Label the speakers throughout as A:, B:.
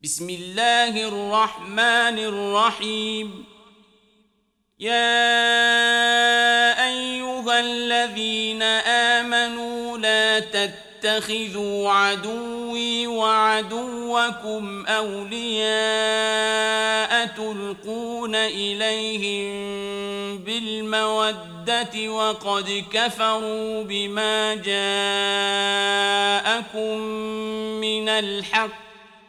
A: بسم الله الرحمن الرحيم. يا أيها الذين آمنوا لا تتخذوا عدوي وعدوكم أولياء تلقون إليهم بالمودة وقد كفروا بما جاءكم من الحق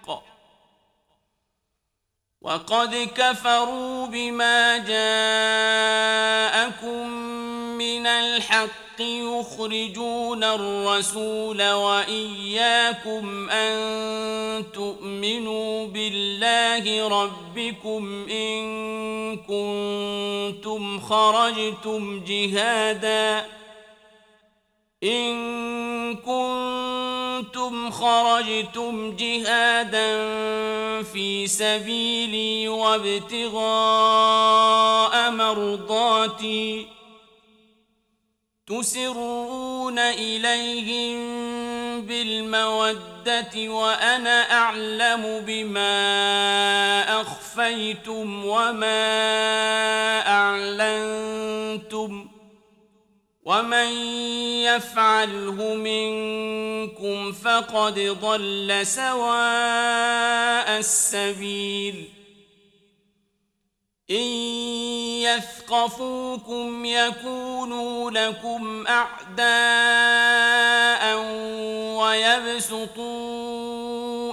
A: يخرجون الرسول وإياكم أن تؤمنوا بالله ربكم إن كنتم خرجتم جهادا في سبيلي وابتغاء مرضاتي تسرون إليهم بالمودة وأنا أعلم بما أخفيتم وما أعلنتم ومن يفعله منكم فقد ضل سواء السبيل. إن يثقفوكم يكونوا لكم أعداء ويبسطوا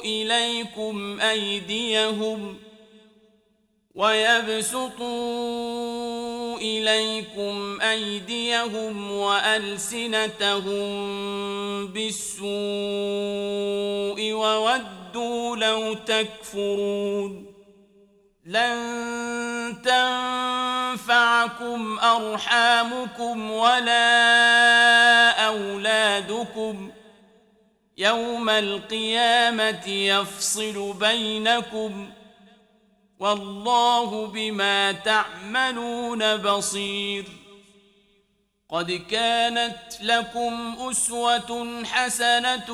A: إليكم أيديهم وألسنتهم بالسوء وودوا لو تكفرون. لن تنفعكم أرحامكم ولا أولادكم يوم القيامة يفصل بينكم والله بما تعملون بصير. قد كانت لكم أسوة حسنة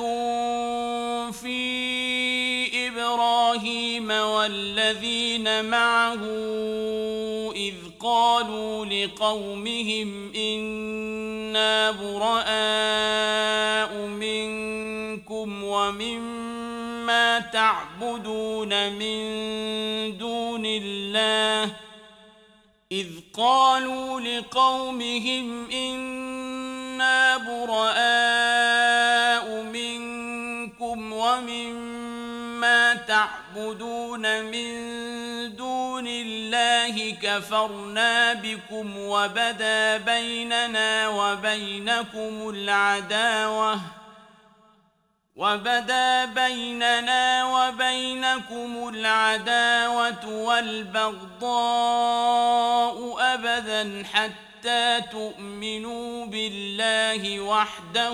A: في إبراهيم والذين معه إذ قالوا لقومهم إنا براء منكم ومما تعبدون من دون الله كفرنا بكم وبدا بيننا وبينكم العداوة والبغضاء أبدا حتى تؤمنوا بالله وحده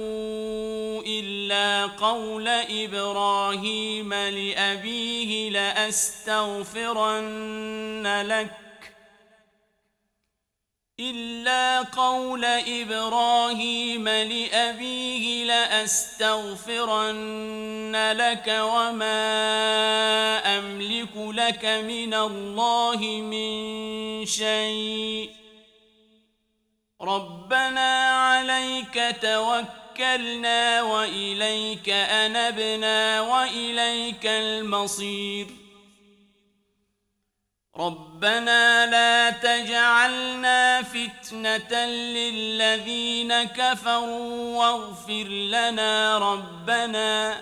A: إلا قول إبراهيم لأبيه لأستغفرن لك وما أملك لك من الله من شيء ربنا عليك توكلنا وإليك أنبنا وإليك المصير. ربنا لا تجعلنا فتنة للذين كفروا واغفر لنا ربنا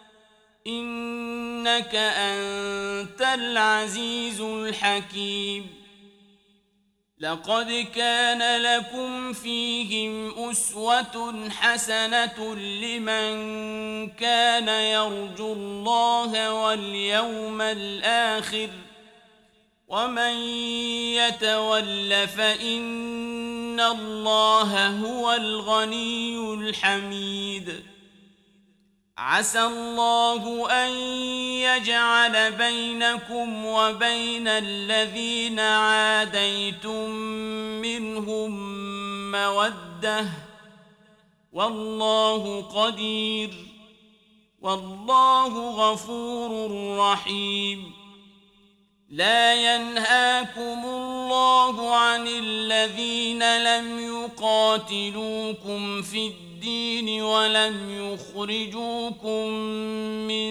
A: إنك أنت العزيز الحكيم. لقد كان لكم فيهم أسوة حسنة لمن كان يرجو الله واليوم الآخر ومن يتول فإن الله هو الغني الحميد. عسى الله أن يجعل بينكم وبين الذين عاديتم منهم مودة والله قدير والله غفور رحيم. لا ينهاكم الله عن الذين لم يقاتلوكم في الدين ولم يخرجوكم من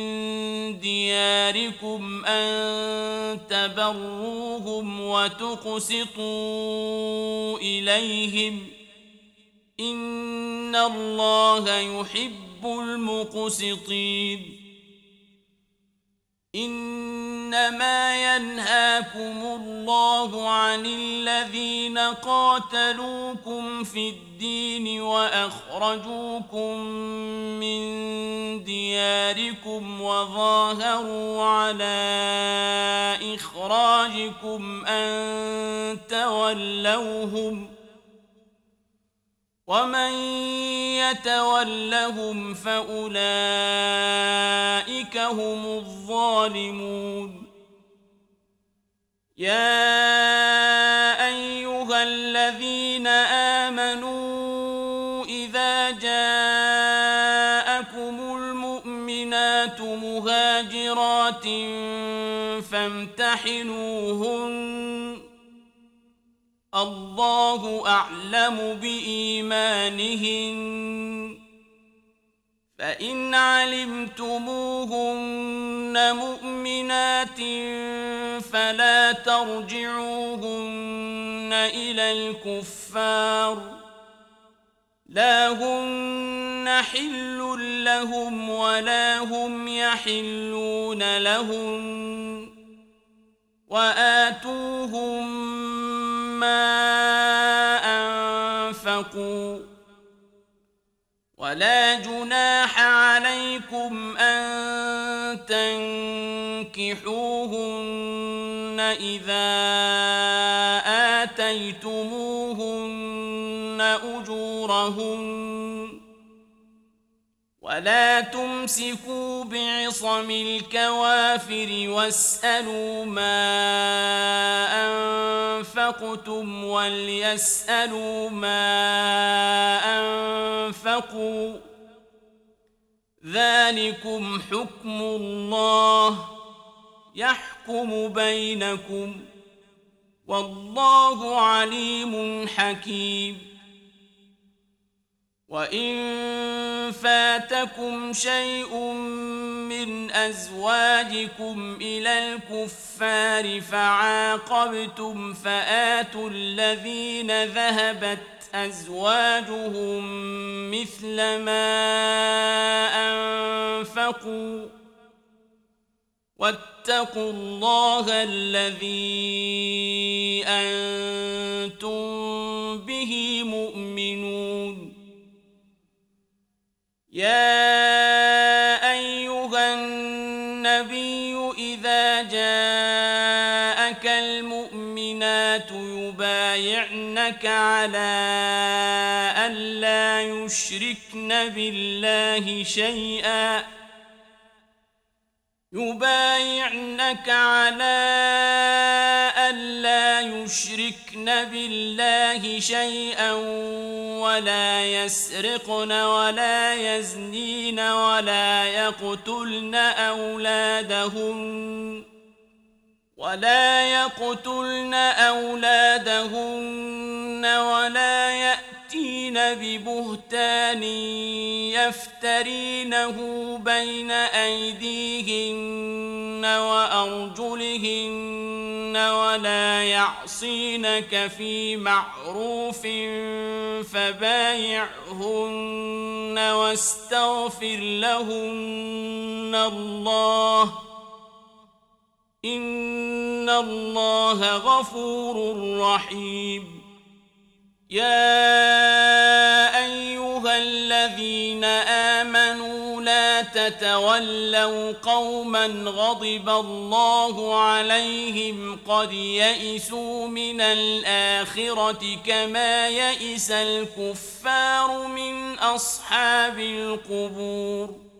A: دياركم أن تبروهم وتقسطوا إليهم إن الله يحب المقسطين. إنما ينهاكم الله عن الذين قاتلوكم في الدين وأخرجوكم من دياركم وظاهروا على إخراجكم أن تولوهم ومن يتولهم فأولئك هم الظالمون. يا أيها الذين آمنوا إذا جاءكم المؤمنات مهاجرات فامتحنوهن الله أعلم بإيمانهن فإن علمتموهن مؤمنات فلا ترجعوهن إلى الكفار لا هن حل لهم ولا هم يحلون لهم وآتوهم ما أنفقوا ولا جناح عليكم أن تنكحوهن إذا آتيتموهن أجورهن ولا تمسكوا بعصم الكوافر واسألوا ما أنفقتم وليسألوا ما أنفقوا ذلكم حكم الله يحكم بينكم والله عليم حكيم. وإن فاتكم شيء من أزواجكم إلى الكفار فعاقبتم فآتوا الذين ذهبت أزواجهم مثل ما أنفقوا واتقوا الله الذي أنتم به مؤمنون. يا أيها النبي إذا جاءك المؤمنات يبايعنك على ألا يشركن بالله شيئا ولا يسرقن ولا يزنين ولا يقتلن أولادهن ولا يأتين ببهتان يفترينه بين أيديهن وأرجلهن ولا يعصينك في معروف فبايعهن واستغفر لهن الله إن الله غفور رحيم. يا أيها الذين آمنوا لا تتولوا قوما غضب الله عليهم قد يئسوا من الآخرة كما يئس الكفار من أصحاب القبور.